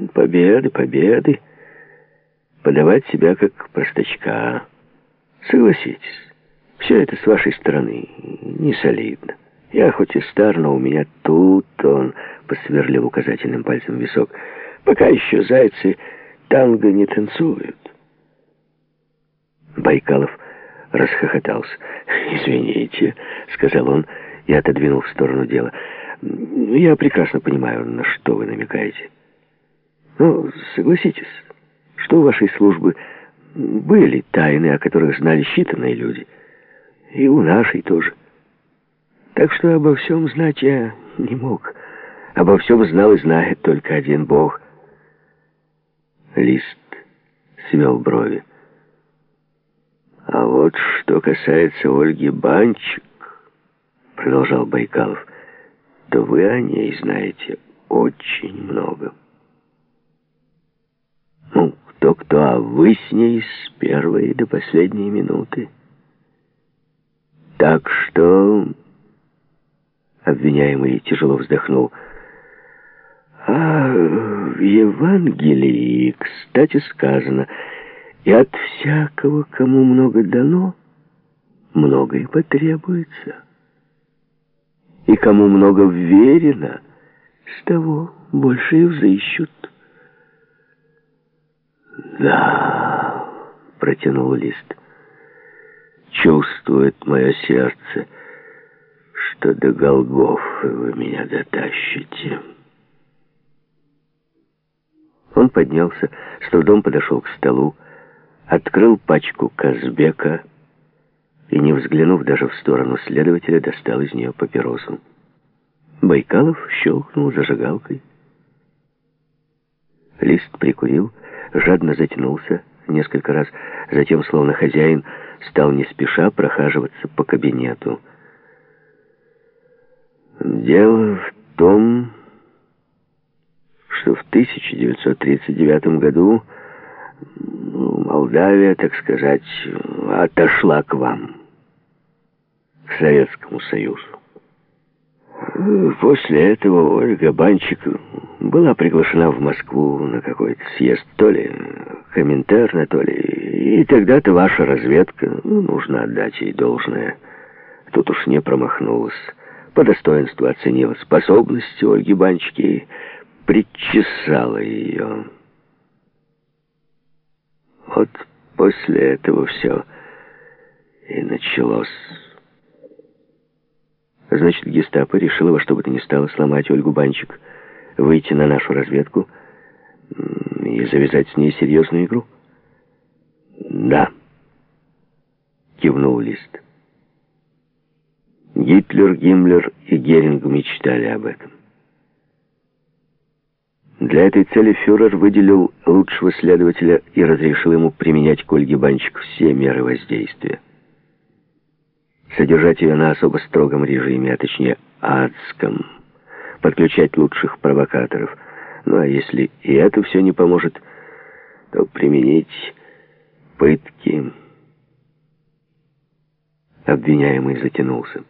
Победы, победы. Подавать себя как простачка. Согласитесь, все это с вашей стороны не солидно. Я хоть и стар, но у меня тут, он посверлил указательным пальцем висок, пока еще зайцы танго не танцуют. Байкалов расхохотался. «Извините», — сказал он и отодвинул в сторону дело. «Я прекрасно понимаю, на что вы намекаете. Но согласитесь, что у вашей службы были тайны, о которых знали считанные люди. И у нашей тоже. Так что обо всем знать я не мог. Обо всем знал и знает только один Бог». Лист свел брови. «А вот что касается Ольги Банчик, — продолжал Байкалов, — то вы о ней знаете очень много. Ну, кто-кто, а вы с ней с первой до последней минуты. Так что...» Обвиняемый тяжело вздохнул. «А в Евангелии, кстати, сказано: и от всякого, кому много дано, много и потребуется. И кому много вверено, с того больше и взыщут». «Да», — протянул Лист, — «чувствует мое сердце, что до Голгофы вы меня дотащите». Он поднялся, с трудом подошел к столу, открыл пачку Казбека и, не взглянув даже в сторону следователя, достал из нее папиросу. Байкалов щелкнул зажигалкой. Лист прикурил, жадно затянулся несколько раз, затем, словно хозяин, стал не спеша прохаживаться по кабинету. «Дело в том, что в 1939 году Молдавия, так сказать, отошла к вам, к Советскому Союзу. После этого Ольга Банчик была приглашена в Москву на какой-то съезд, то ли Коминтерна, то ли... И тогда-то ваша разведка, нужно отдать ей должное, тут уж не промахнулась, по достоинству оценила способности Ольги Банчик и причесала ее. Вот после этого все и началось. Значит, гестапо решило во что бы то ни стало сломать Ольгу Банчик, выйти на нашу разведку и завязать с ней серьезную игру? «Да», — кивнул Лист. Гитлер, Гиммлер и Геринг мечтали об этом. Для этой цели фюрер выделил лучшего следователя и разрешил ему применять к Ольге Банчик все меры воздействия. Содержать ее на особо строгом режиме, а точнее адском, подключать лучших провокаторов. Ну а если и это все не поможет, то применить пытки. Обвиняемый затянулся.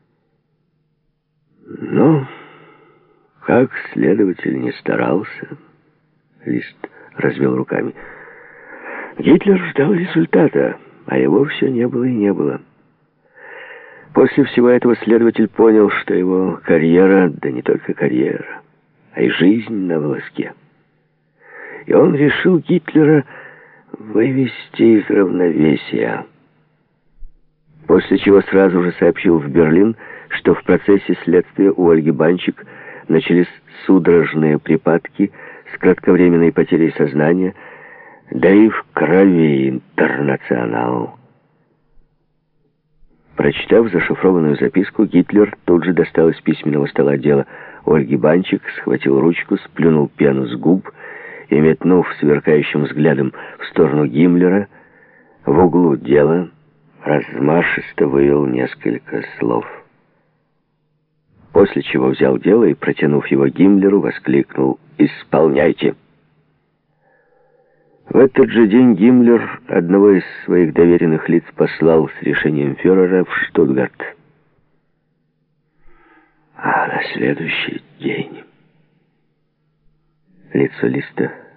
Но, как следователь не старался, Лист развел руками, Гитлер ждал результата, а его все не было и не было. После всего этого следователь понял, что его карьера, да не только карьера, а и жизнь на волоске. И он решил Гитлера вывести из равновесия. После чего сразу же сообщил в Берлин, что в процессе следствия у Ольги Банчик начались судорожные припадки с кратковременной потерей сознания, да и в крови интернационал. Прочитав зашифрованную записку, Гитлер тут же достал из письменного стола дело Ольги Банчик, схватил ручку, сплюнул пену с губ и, метнув сверкающим взглядом в сторону Гиммлера, в углу дела размашисто вывел несколько слов. После чего взял дело и, протянув его Гиммлеру, воскликнул: «Исполняйте!». В этот же день Гиммлер одного из своих доверенных лиц послал с решением фюрера в Штутгарт. А на следующий день Лицо Листа